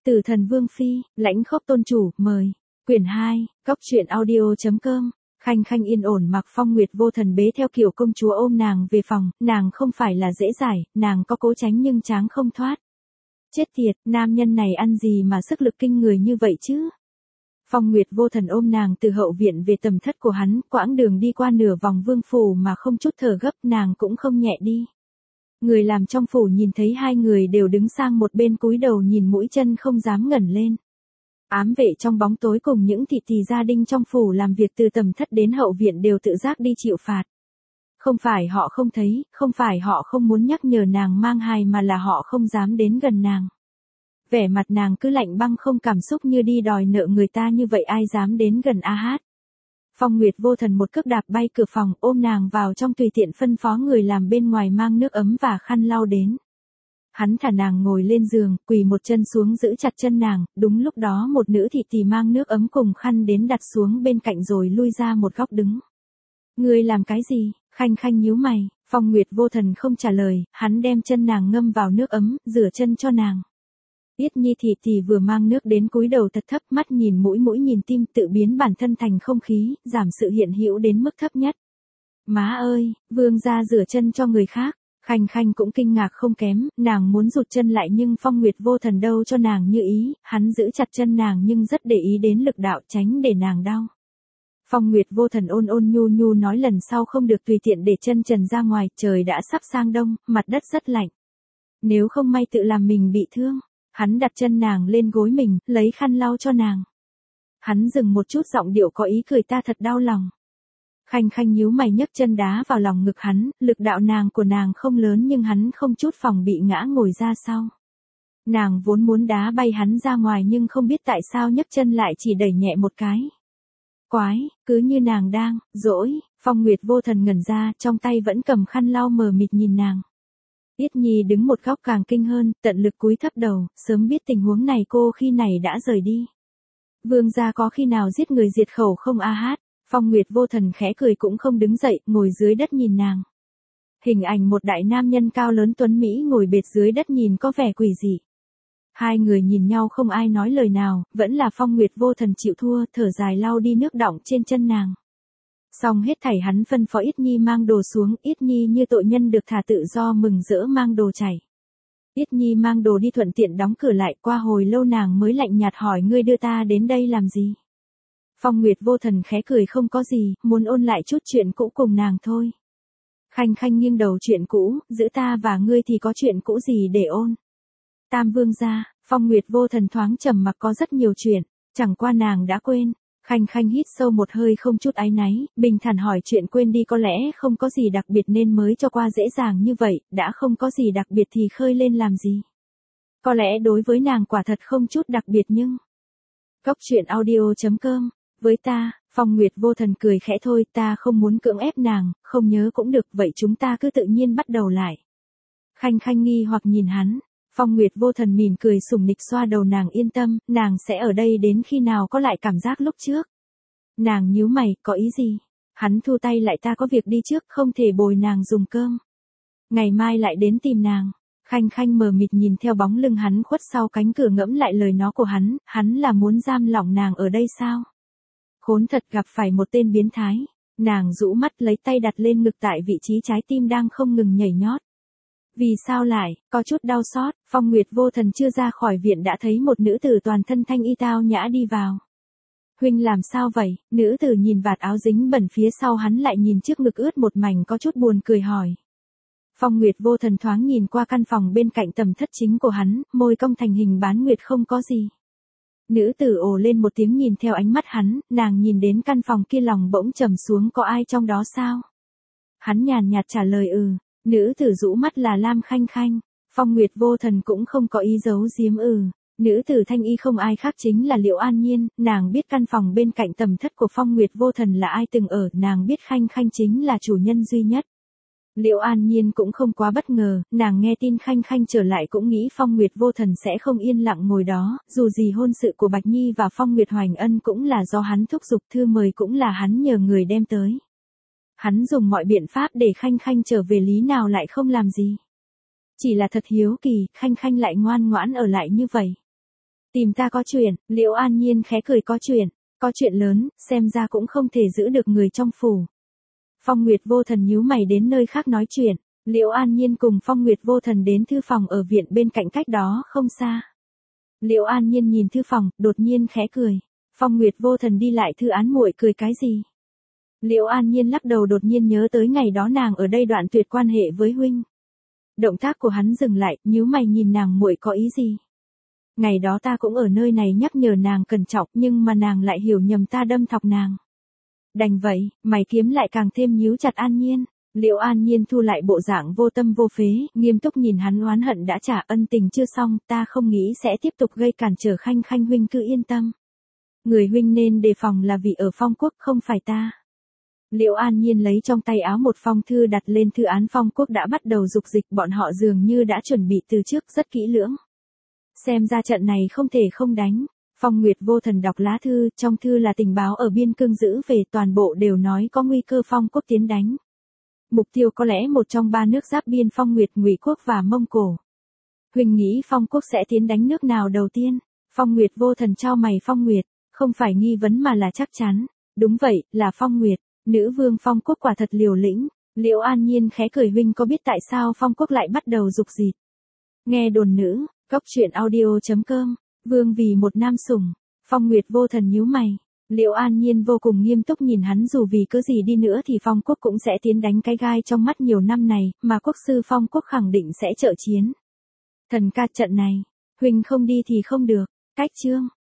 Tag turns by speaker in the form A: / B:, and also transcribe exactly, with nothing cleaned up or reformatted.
A: Tử Thần Vương Phi, Lãnh Khốc Tôn Chủ, mời. Quyển hai, Góc truyện audio.com. Khanh Khanh yên ổn mặc Phong Nguyệt Vô Thần bế theo kiểu công chúa ôm nàng về phòng, nàng không phải là dễ dãi, nàng có cố tránh nhưng tráng không thoát. Chết tiệt, nam nhân này ăn gì mà sức lực kinh người như vậy chứ? Phong Nguyệt Vô Thần ôm nàng từ hậu viện về tầm thất của hắn, quãng đường đi qua nửa vòng vương phủ mà không chút thở gấp, nàng cũng không nhẹ đi. Người làm trong phủ nhìn thấy hai người đều đứng sang một bên cúi đầu nhìn mũi chân không dám ngẩng lên. Ám vệ trong bóng tối cùng những thị tỳ gia đình trong phủ làm việc từ tầm thất đến hậu viện đều tự giác đi chịu phạt. Không phải họ không thấy, không phải họ không muốn nhắc nhở nàng mang hài mà là họ không dám đến gần nàng. Vẻ mặt nàng cứ lạnh băng không cảm xúc như đi đòi nợ người ta như vậy ai dám đến gần A Hát. Phong Nguyệt Vô Thần một cước đạp bay cửa phòng ôm nàng vào trong tùy tiện phân phó người làm bên ngoài mang nước ấm và khăn lau đến. Hắn thả nàng ngồi lên giường, quỳ một chân xuống giữ chặt chân nàng, đúng lúc đó một nữ thị tỳ mang nước ấm cùng khăn đến đặt xuống bên cạnh rồi lui ra một góc đứng. Ngươi làm cái gì? Khanh Khanh nhíu mày, Phong Nguyệt Vô Thần không trả lời, hắn đem chân nàng ngâm vào nước ấm, rửa chân cho nàng. Yết Nhi thị tỳ vừa mang nước đến cúi đầu thật thấp mắt nhìn mũi mũi nhìn tim tự biến bản thân thành không khí, giảm sự hiện hữu đến mức thấp nhất. Má ơi, vương gia rửa chân cho người khác. Khanh Khanh cũng kinh ngạc không kém, nàng muốn rụt chân lại nhưng Phong Nguyệt Vô Thần đâu cho nàng như ý, hắn giữ chặt chân nàng nhưng rất để ý đến lực đạo tránh để nàng đau. Phong Nguyệt Vô Thần ôn ôn nhu nhu nói lần sau không được tùy tiện để chân trần ra ngoài, trời đã sắp sang đông, mặt đất rất lạnh. Nếu không may tự làm mình bị thương, hắn đặt chân nàng lên gối mình, lấy khăn lau cho nàng. Hắn dừng một chút giọng điệu có ý cười ta thật đau lòng. Khanh Khanh nhíu mày nhấc chân đá vào lòng ngực hắn, lực đạo nàng của nàng không lớn nhưng hắn không chút phòng bị ngã ngồi ra sau. Nàng vốn muốn đá bay hắn ra ngoài nhưng không biết tại sao nhấc chân lại chỉ đẩy nhẹ một cái. Quái, cứ như nàng đang, dỗi, Phong Nguyệt Vô Thần ngẩn ra, trong tay vẫn cầm khăn lau mờ mịt nhìn nàng. Yết Nhi đứng một góc càng kinh hơn, tận lực cúi thấp đầu, sớm biết tình huống này cô khi này đã rời đi. Vương gia có khi nào giết người diệt khẩu không A Hát? Phong Nguyệt Vô Thần khẽ cười cũng không đứng dậy, ngồi dưới đất nhìn nàng. Hình ảnh một đại nam nhân cao lớn tuấn Mỹ ngồi bệt dưới đất nhìn có vẻ quỷ dị. Hai người nhìn nhau không ai nói lời nào, vẫn là Phong Nguyệt Vô Thần chịu thua, thở dài lau đi nước đọng trên chân nàng. Xong hết thảy hắn phân phó Yết Nhi mang đồ xuống, Yết Nhi như tội nhân được thả tự do mừng rỡ mang đồ chảy. Yết Nhi mang đồ đi thuận tiện đóng cửa lại, qua hồi lâu nàng mới lạnh nhạt hỏi ngươi đưa ta đến đây làm gì? Phong Nguyệt Vô Thần khẽ cười không có gì, muốn ôn lại chút chuyện cũ cùng nàng thôi. Khanh Khanh nghiêng đầu chuyện cũ, giữa ta và ngươi thì có chuyện cũ gì để ôn? Tam vương gia, Phong Nguyệt Vô Thần thoáng trầm mặc có rất nhiều chuyện, chẳng qua nàng đã quên. Khanh Khanh hít sâu một hơi không chút áy náy, bình thản hỏi chuyện quên đi có lẽ không có gì đặc biệt nên mới cho qua dễ dàng như vậy, đã không có gì đặc biệt thì khơi lên làm gì? Có lẽ đối với nàng quả thật không chút đặc biệt nhưng... Góc truyện audio.com. Với ta, Phong Nguyệt Vô Thần cười khẽ thôi, ta không muốn cưỡng ép nàng, không nhớ cũng được, vậy chúng ta cứ tự nhiên bắt đầu lại. Khanh Khanh nghi hoặc nhìn hắn, Phong Nguyệt Vô Thần mỉm cười sủng nịch xoa đầu nàng yên tâm, nàng sẽ ở đây đến khi nào có lại cảm giác lúc trước. Nàng nhíu mày, có ý gì? Hắn thu tay lại ta có việc đi trước, không thể bồi nàng dùng cơm. Ngày mai lại đến tìm nàng. Khanh Khanh mờ mịt nhìn theo bóng lưng hắn khuất sau cánh cửa ngẫm lại lời nói của hắn, hắn là muốn giam lỏng nàng ở đây sao? Khốn thật gặp phải một tên biến thái. Nàng rũ mắt lấy tay đặt lên ngực tại vị trí trái tim đang không ngừng nhảy nhót. Vì sao lại, có chút đau xót, Phong Nguyệt Vô Thần chưa ra khỏi viện đã thấy một nữ tử toàn thân thanh y tao nhã đi vào. Huynh làm sao vậy? Nữ tử nhìn vạt áo dính bẩn phía sau hắn lại nhìn trước ngực ướt một mảnh có chút buồn cười hỏi. Phong Nguyệt Vô Thần thoáng nhìn qua căn phòng bên cạnh tầm thất chính của hắn, môi cong thành hình bán nguyệt không có gì. Nữ tử ồ lên một tiếng nhìn theo ánh mắt hắn, nàng nhìn đến căn phòng kia lòng bỗng trầm xuống có ai trong đó sao? Hắn nhàn nhạt trả lời ừ, nữ tử rũ mắt là Lam Khanh Khanh, Phong Nguyệt Vô Thần cũng không có ý giấu giếm ừ. Nữ tử thanh y không ai khác chính là Liễu An Nhiên, nàng biết căn phòng bên cạnh tầm thất của Phong Nguyệt Vô Thần là ai từng ở, nàng biết Khanh Khanh chính là chủ nhân duy nhất. Liễu An Nhiên cũng không quá bất ngờ, nàng nghe tin Khanh Khanh trở lại cũng nghĩ Phong Nguyệt Vô Thần sẽ không yên lặng ngồi đó, dù gì hôn sự của Bạch Nhi và Phong Nguyệt Hoành Ân cũng là do hắn thúc giục, thư mời cũng là hắn nhờ người đem tới. Hắn dùng mọi biện pháp để Khanh Khanh trở về lý nào lại không làm gì. Chỉ là thật hiếu kỳ, Khanh Khanh lại ngoan ngoãn ở lại như vậy. Tìm ta có chuyện, Liễu An Nhiên khẽ cười có chuyện, có chuyện lớn, xem ra cũng không thể giữ được người trong phủ. Phong Nguyệt Vô Thần nhíu mày đến nơi khác nói chuyện, Liễu An Nhiên cùng Phong Nguyệt Vô Thần đến thư phòng ở viện bên cạnh cách đó không xa. Liễu An Nhiên nhìn thư phòng, đột nhiên khẽ cười. Phong Nguyệt Vô Thần đi lại thư án muội cười cái gì? Liễu An Nhiên lắc đầu đột nhiên nhớ tới ngày đó nàng ở đây đoạn tuyệt quan hệ với huynh. Động tác của hắn dừng lại, nhíu mày nhìn nàng muội có ý gì? Ngày đó ta cũng ở nơi này nhắc nhở nàng cẩn trọng nhưng mà nàng lại hiểu nhầm ta đâm thọc nàng. Đành vậy, mày kiếm lại càng thêm nhíu chặt An Nhiên. Liễu An Nhiên thu lại bộ dạng vô tâm vô phế, nghiêm túc nhìn hắn oán hận đã trả ân tình chưa xong, ta không nghĩ sẽ tiếp tục gây cản trở Khanh Khanh huynh cứ yên tâm. Người huynh nên đề phòng là vì ở Phong Quốc không phải ta. Liễu An Nhiên lấy trong tay áo một phong thư đặt lên thư án Phong Quốc đã bắt đầu dục dịch, bọn họ dường như đã chuẩn bị từ trước rất kỹ lưỡng. Xem ra trận này không thể không đánh. Phong Nguyệt Vô Thần đọc lá thư, trong thư là tình báo ở biên cương giữ về, toàn bộ đều nói có nguy cơ Phong Quốc tiến đánh. Mục tiêu có lẽ một trong ba nước giáp biên Phong Nguyệt, Ngụy Quốc và Mông Cổ. Huỳnh nghĩ Phong Quốc sẽ tiến đánh nước nào đầu tiên? Phong Nguyệt Vô Thần chau mày. Phong Nguyệt, không phải nghi vấn mà là chắc chắn. Đúng vậy, là Phong Nguyệt, nữ vương Phong Quốc quả thật liều lĩnh. Liễu An Nhiên khẽ cười, huynh có biết tại sao Phong Quốc lại bắt đầu dục dịch? Nghe đồn nữ, góc truyện audio chấm com, vương vì một nam sủng. Phong Nguyệt Vô Thần nhíu mày. Liễu An Nhiên vô cùng nghiêm túc nhìn hắn, dù vì cớ gì đi nữa thì Phong Quốc cũng sẽ tiến đánh cái gai trong mắt nhiều năm này, mà quốc sư Phong Quốc khẳng định sẽ trợ chiến. Thần ca, trận này, huynh không đi thì không được. Cách chương